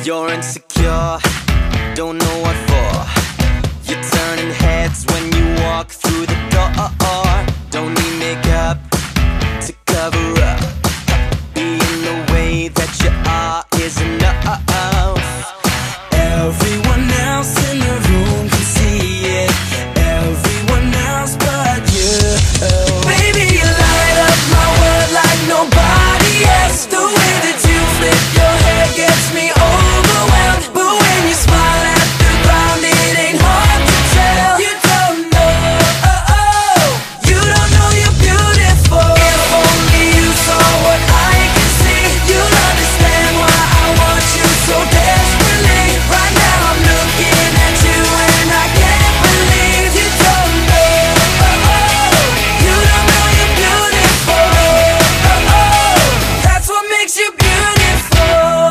You're insecure, don't know what for. You're turning heads when you walk through the door. Don't need makeup to cover up. Being the way that you are is enough. Everyone else in the room can see it, everyone else but you. Baby, you light up my world like nobody else. The way that you flip your hair gets me overwhelmed. But when you smile at the ground, it ain't hard to tell. You don't know, you don't know you're beautiful. If only you saw what I can see, you'll understand why I want you so desperately. Right now I'm looking at you and I can't believe you don't know, you don't know you're beautiful. That's what makes you beautiful.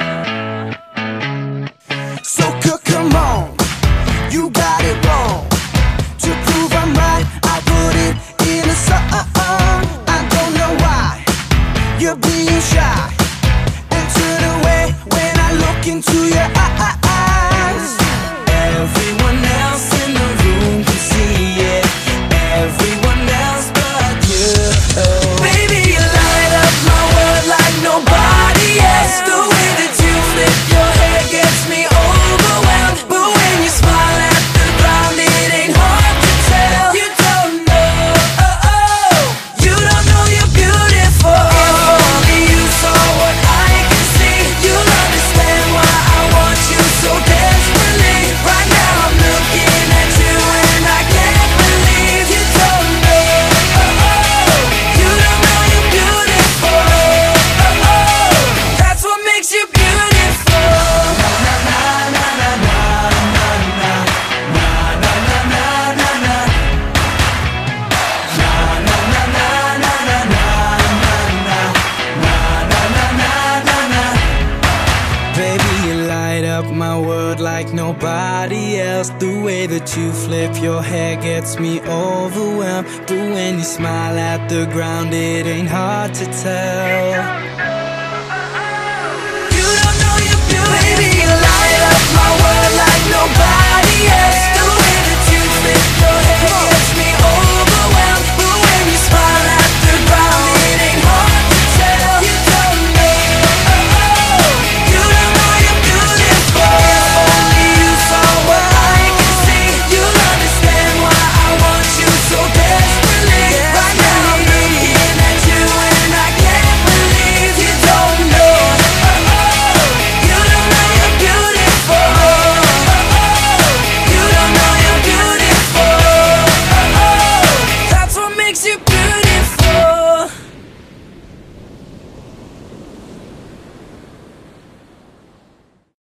So come on, you got it wrong. To prove I'm right, I put it in a song. I don't know why you're being shy and turn away when I look into your eyes. Everyone else in the room can see it, everyone else but you. Baby, you light up my world like nobody else. The way that you flip your hair gets me overwhelmed. But when you smile at the ground, it ain't hard to tell. You don't know, you don't know you're beautiful. If only you saw what I can see, you'll understand why I want you so desperately. Right now I'm looking at you and I can't believe you don't know, you don't know you're beautiful. That's what makes you beautiful. Baby, you light up my world like nobody else. The way that you flip your hair gets me overwhelmed. But when you smile at the ground, it ain't hard to tell. You don't know you're beautiful. Baby, you light up my world like nobody else.